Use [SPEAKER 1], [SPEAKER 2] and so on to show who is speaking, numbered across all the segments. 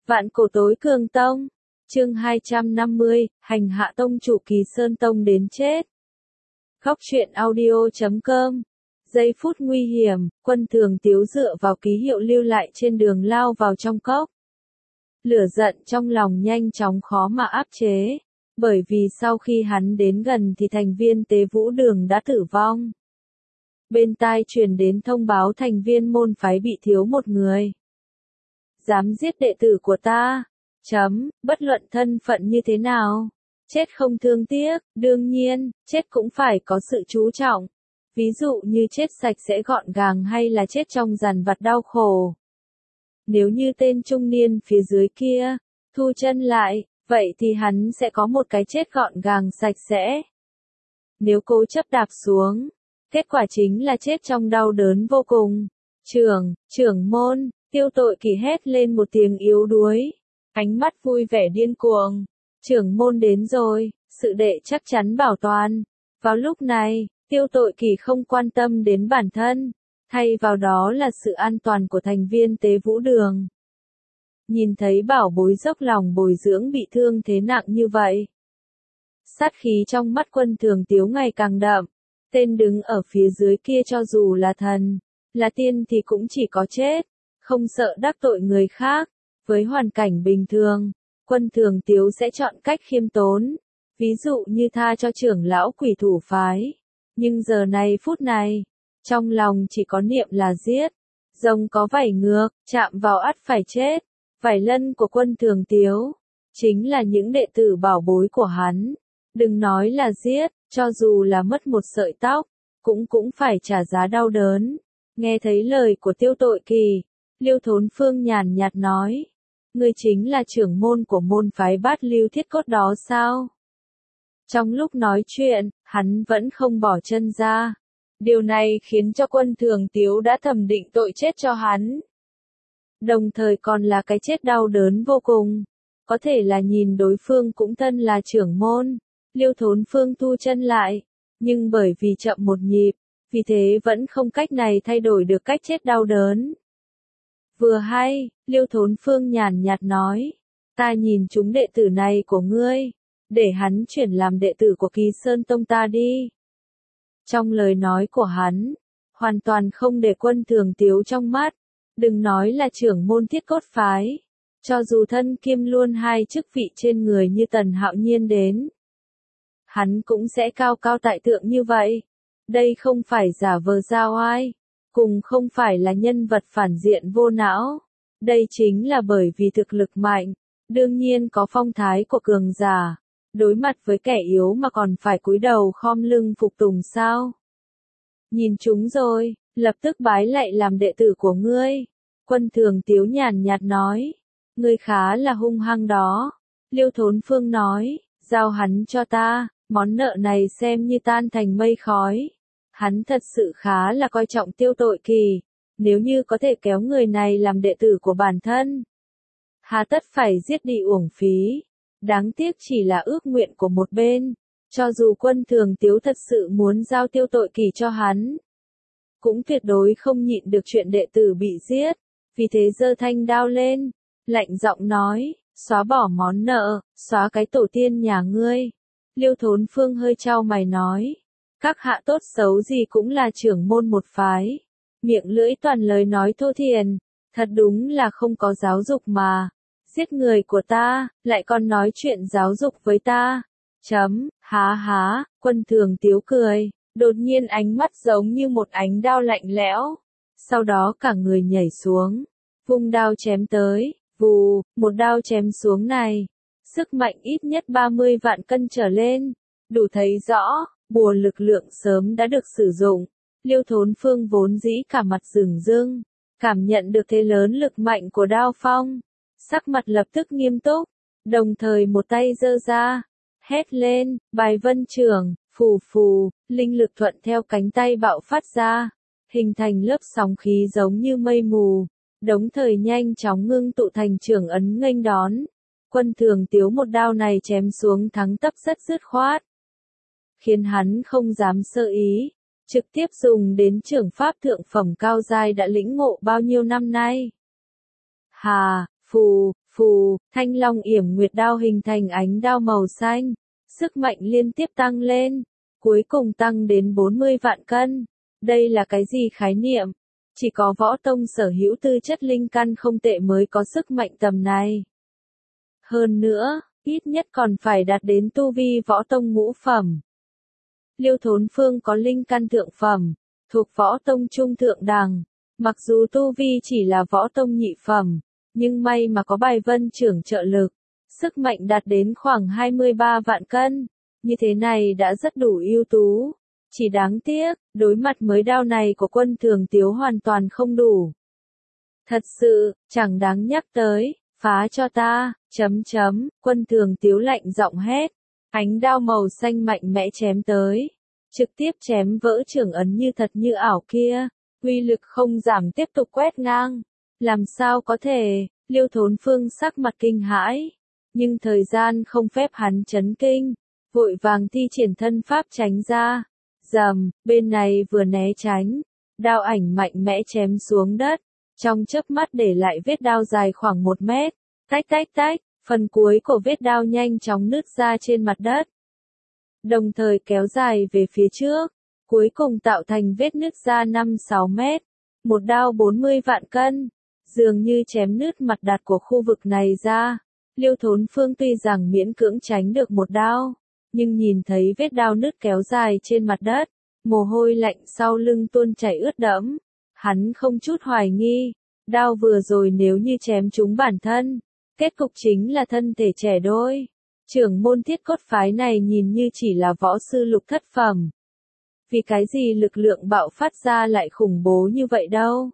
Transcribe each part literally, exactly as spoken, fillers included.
[SPEAKER 1] Vạn cổ tối cường tông. Chương hai trăm năm mươi, hành hạ tông chủ Kỳ Sơn Tông đến chết. Góc truyện audio chấm com. Giây phút nguy hiểm, Quân Thường Tiếu dựa vào ký hiệu lưu lại trên đường lao vào trong cốc. Lửa giận trong lòng nhanh chóng khó mà áp chế, bởi vì sau khi hắn đến gần thì thành viên Tế Vũ Đường đã tử vong. Bên tai truyền đến thông báo thành viên môn phái bị thiếu một người. Dám giết đệ tử của ta, chấm, bất luận thân phận như thế nào, chết không thương tiếc, đương nhiên, chết cũng phải có sự chú trọng. Ví dụ như chết sạch sẽ gọn gàng hay là chết trong dằn vặt đau khổ. Nếu như tên trung niên phía dưới kia, thu chân lại, vậy thì hắn sẽ có một cái chết gọn gàng sạch sẽ. Nếu cố chấp đạp xuống, kết quả chính là chết trong đau đớn vô cùng. Trưởng, trưởng môn, Tiêu Tội Kỳ hét lên một tiếng yếu đuối, ánh mắt vui vẻ điên cuồng. Trưởng môn đến rồi, sự đệ chắc chắn bảo toàn. Vào lúc này, Tiêu Tội Kỳ không quan tâm đến bản thân, thay vào đó là sự an toàn của thành viên Tế Vũ Đường. Nhìn thấy bảo bối dốc lòng bồi dưỡng bị thương thế nặng như vậy, sát khí trong mắt Quân Thường Tiếu ngày càng đậm. Tên đứng ở phía dưới kia cho dù là thần, là tiên thì cũng chỉ có chết, không sợ đắc tội người khác. Với hoàn cảnh bình thường, Quân Thường Tiếu sẽ chọn cách khiêm tốn, ví dụ như tha cho trưởng lão Quỷ Thủ phái. Nhưng giờ này phút này, trong lòng chỉ có niệm là giết. Rồng có vảy ngược, chạm vào ắt phải chết. Vảy lân của Quân Thường Tiếu chính là những đệ tử bảo bối của hắn. Đừng nói là giết, cho dù là mất một sợi tóc, cũng cũng phải trả giá đau đớn. Nghe thấy lời của Tiêu Tội Kỳ, Liêu Thốn Phương nhàn nhạt nói, ngươi chính là trưởng môn của môn phái Bát Lưu Thiết Cốt đó sao? Trong lúc nói chuyện, hắn vẫn không bỏ chân ra. Điều này khiến cho Quân Thường Tiếu đã thẩm định tội chết cho hắn. Đồng thời còn là cái chết đau đớn vô cùng. Có thể là nhìn đối phương cũng thân là trưởng môn. Liêu Thốn Phương thu chân lại, nhưng bởi vì chậm một nhịp, vì thế vẫn không cách này thay đổi được cách chết đau đớn. Vừa hay, Liêu Thốn Phương nhàn nhạt nói, ta nhìn chúng đệ tử này của ngươi, để hắn chuyển làm đệ tử của Kỳ Sơn Tông ta đi. Trong lời nói của hắn, hoàn toàn không để Quân Thường Tiếu trong mắt, đừng nói là trưởng môn Thiết Cốt phái, cho dù thân kiêm luôn hai chức vị trên người như Tần Hạo Nhiên đến, hắn cũng sẽ cao cao tại thượng như vậy. Đây không phải giả vờ giao oai, cùng không phải là nhân vật phản diện vô não. Đây chính là bởi vì thực lực mạnh, đương nhiên có phong thái của cường giả. Đối mặt với kẻ yếu mà còn phải cúi đầu khom lưng phục tùng sao? Nhìn chúng rồi, lập tức bái lạy làm đệ tử của ngươi. Quân Thường Tiếu nhàn nhạt nói, ngươi khá là hung hăng đó. Liêu Thốn Phương nói, giao hắn cho ta. Món nợ này xem như tan thành mây khói. Hắn thật sự khá là coi trọng Tiêu Tội Kỳ. Nếu như có thể kéo người này làm đệ tử của bản thân, hà tất phải giết đi uổng phí. Đáng tiếc chỉ là ước nguyện của một bên. Cho dù Quân Thường Tiếu thật sự muốn giao Tiêu Tội Kỳ cho hắn, cũng tuyệt đối không nhịn được chuyện đệ tử bị giết. Vì thế giơ thanh đao lên, lạnh giọng nói, xóa bỏ món nợ, xóa cái tổ tiên nhà ngươi. Liêu Thốn Phương hơi chau mày nói, các hạ tốt xấu gì cũng là trưởng môn một phái, miệng lưỡi toàn lời nói thô thiền, thật đúng là không có giáo dục mà, giết người của ta, lại còn nói chuyện giáo dục với ta, chấm, há há. Quân Thường Tiếu cười, đột nhiên ánh mắt giống như một ánh đao lạnh lẽo, sau đó cả người nhảy xuống, vung đao chém tới, vù, một đao chém xuống này. Sức mạnh ít nhất ba mươi vạn cân trở lên, đủ thấy rõ, bùa lực lượng sớm đã được sử dụng. Liêu Thốn Phương vốn dĩ cả mặt rừng rưng, cảm nhận được thế lớn lực mạnh của đao phong, sắc mặt lập tức nghiêm túc, đồng thời một tay giơ ra, hét lên, bài vân trưởng, phù phù, linh lực thuận theo cánh tay bạo phát ra, hình thành lớp sóng khí giống như mây mù, đồng thời nhanh chóng ngưng tụ thành trưởng ấn nghênh đón. Quân Thường Tiếu một đao này chém xuống thắng tấp rất dứt khoát, khiến hắn không dám sơ ý, trực tiếp dùng đến trưởng pháp thượng phẩm cao giai đã lĩnh ngộ bao nhiêu năm nay. Hà, phù, Phù, Thanh Long yểm nguyệt đao hình thành ánh đao màu xanh. Sức mạnh liên tiếp tăng lên. Cuối cùng tăng đến bốn mươi vạn cân. Đây là cái gì khái niệm? Chỉ có võ tông sở hữu tư chất linh căn không tệ mới có sức mạnh tầm này. Hơn nữa, ít nhất còn phải đạt đến tu vi võ tông ngũ phẩm. Liêu Thốn Phương có linh căn thượng phẩm, thuộc võ tông trung thượng đẳng. Mặc dù tu vi chỉ là võ tông nhị phẩm, nhưng may mà có bài vân trưởng trợ lực. Sức mạnh đạt đến khoảng hai mươi ba vạn cân. Như thế này đã rất đủ ưu tú. Chỉ đáng tiếc, đối mặt mới đao này của Quân Thường Tiếu hoàn toàn không đủ. Thật sự, chẳng đáng nhắc tới, phá cho ta, chấm chấm, Quân Thường Tiếu lạnh giọng hét. Ánh đao màu xanh mạnh mẽ chém tới. Trực tiếp chém vỡ trưởng ấn như thật như ảo kia. Uy lực không giảm tiếp tục quét ngang. Làm sao có thể, Liêu Thốn Phương sắc mặt kinh hãi. Nhưng thời gian không phép hắn chấn kinh. Vội vàng thi triển thân pháp tránh ra. Dầm, bên này vừa né tránh. Đao ảnh mạnh mẽ chém xuống đất. Trong chớp mắt để lại vết đao dài khoảng một mét. Tách tách tách, phần cuối của vết đao nhanh chóng nứt ra trên mặt đất. Đồng thời kéo dài về phía trước. Cuối cùng tạo thành vết nứt ra năm sáu mét. Một đao bốn mươi vạn cân. Dường như chém nứt mặt đặt của khu vực này ra. Liêu Thốn Phương tuy rằng miễn cưỡng tránh được một đao. Nhưng nhìn thấy vết đao nứt kéo dài trên mặt đất. Mồ hôi lạnh sau lưng tuôn chảy ướt đẫm. Hắn không chút hoài nghi. Đao vừa rồi nếu như chém trúng bản thân. Kết cục chính là thân thể trẻ đôi. Trưởng môn Thiết Cốt phái này nhìn như chỉ là võ sư lục thất phẩm. Vì cái gì lực lượng bạo phát ra lại khủng bố như vậy đâu?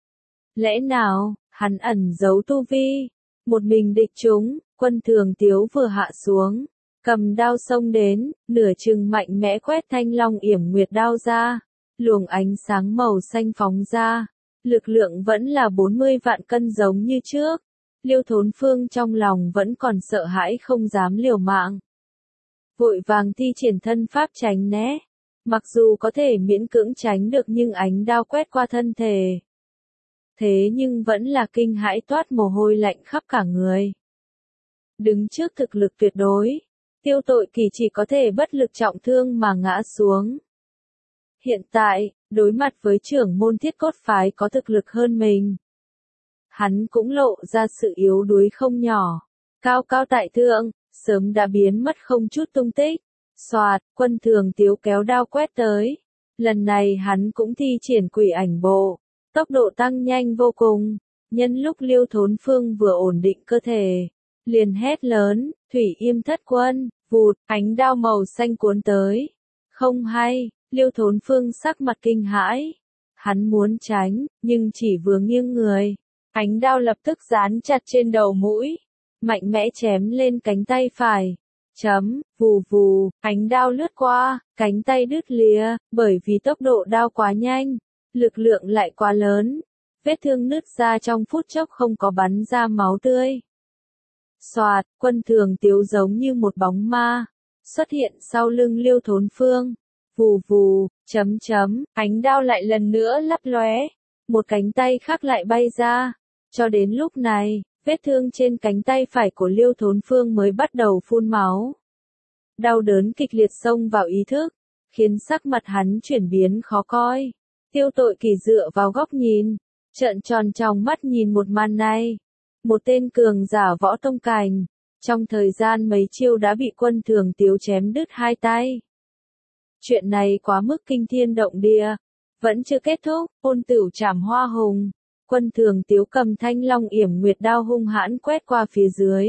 [SPEAKER 1] Lẽ nào, hắn ẩn giấu tu vi? Một mình địch chúng, Quân Thường Tiếu vừa hạ xuống. Cầm đao xông đến, nửa chừng mạnh mẽ quét Thanh Long yểm nguyệt đao ra. Luồng ánh sáng màu xanh phóng ra. Lực lượng vẫn là bốn mươi vạn cân giống như trước. Liêu Thốn Phương trong lòng vẫn còn sợ hãi không dám liều mạng. Vội vàng thi triển thân pháp tránh né. Mặc dù có thể miễn cưỡng tránh được nhưng ánh đao quét qua thân thể. Thế nhưng vẫn là kinh hãi toát mồ hôi lạnh khắp cả người. Đứng trước thực lực tuyệt đối, Tiêu Tội Kỳ chỉ có thể bất lực trọng thương mà ngã xuống. Hiện tại, đối mặt với trưởng môn Thiết Cốt phái có thực lực hơn mình. Hắn cũng lộ ra sự yếu đuối không nhỏ. Cao cao tại thượng, sớm đã biến mất không chút tung tích. Soạt, Quân Thường Tiếu kéo đao quét tới. Lần này hắn cũng thi triển quỷ ảnh bộ. Tốc độ tăng nhanh vô cùng. Nhân lúc Liêu Thốn Phương vừa ổn định cơ thể. Liền hét lớn, Thủy Yêm Thất Quân, vụt, ánh đao màu xanh cuốn tới. Không hay, Liêu Thốn Phương sắc mặt kinh hãi. Hắn muốn tránh, nhưng chỉ vừa nghiêng người. Ánh đao lập tức dán chặt trên đầu mũi. Mạnh mẽ chém lên cánh tay phải. Chấm, vù vù, ánh đao lướt qua, cánh tay đứt lìa, bởi vì tốc độ đao quá nhanh, lực lượng lại quá lớn. Vết thương nứt ra trong phút chốc không có bắn ra máu tươi. Soạt, Quân Thường Tiếu giống như một bóng ma, xuất hiện sau lưng Liêu Thốn Phương. Vù vù, chấm chấm, ánh đao lại lần nữa lấp lóe. Một cánh tay khác lại bay ra. Cho đến lúc này, vết thương trên cánh tay phải của Liêu Thốn Phương mới bắt đầu phun máu. Đau đớn kịch liệt xông vào ý thức, khiến sắc mặt hắn chuyển biến khó coi. Tiêu Tội Kỳ dựa vào góc nhìn, trợn tròn tròng mắt nhìn một màn này. Một tên cường giả võ tông cành, trong thời gian mấy chiêu đã bị Quân Thường Tiếu chém đứt hai tay. Chuyện này quá mức kinh thiên động địa, vẫn chưa kết thúc, ôn tửu trảm hoa hùng. Quân Thường Tiếu cầm Thanh Long yểm nguyệt đao hung hãn quét qua phía dưới.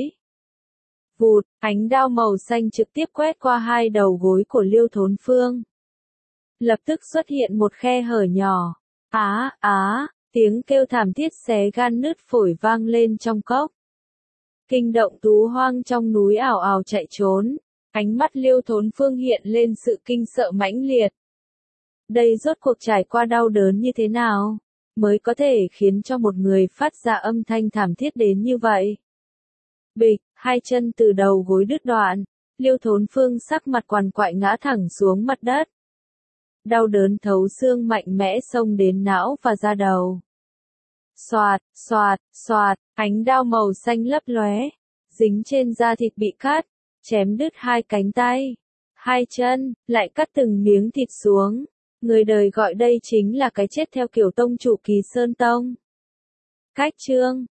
[SPEAKER 1] Vụt, ánh đao màu xanh trực tiếp quét qua hai đầu gối của Liêu Thốn Phương. Lập tức xuất hiện một khe hở nhỏ. Á, á, tiếng kêu thảm thiết xé gan nứt phổi vang lên trong cốc. Kinh động thú hoang trong núi ảo ảo chạy trốn. Ánh mắt Liêu Thốn Phương hiện lên sự kinh sợ mãnh liệt. Đây rốt cuộc trải qua đau đớn như thế nào, mới có thể khiến cho một người phát ra âm thanh thảm thiết đến như vậy. Bịch, hai chân từ đầu gối đứt đoạn, Liêu Thốn Phương sắc mặt quằn quại ngã thẳng xuống mặt đất. Đau đớn thấu xương mạnh mẽ xông đến não và da đầu. Xoạt, xoạt, xoạt, ánh đao màu xanh lấp lóe, dính trên da thịt bị cắt, chém đứt hai cánh tay, hai chân, lại cắt từng miếng thịt xuống. Người đời gọi đây chính là cái chết theo kiểu tông chủ Kỳ Sơn Tông. Cách chương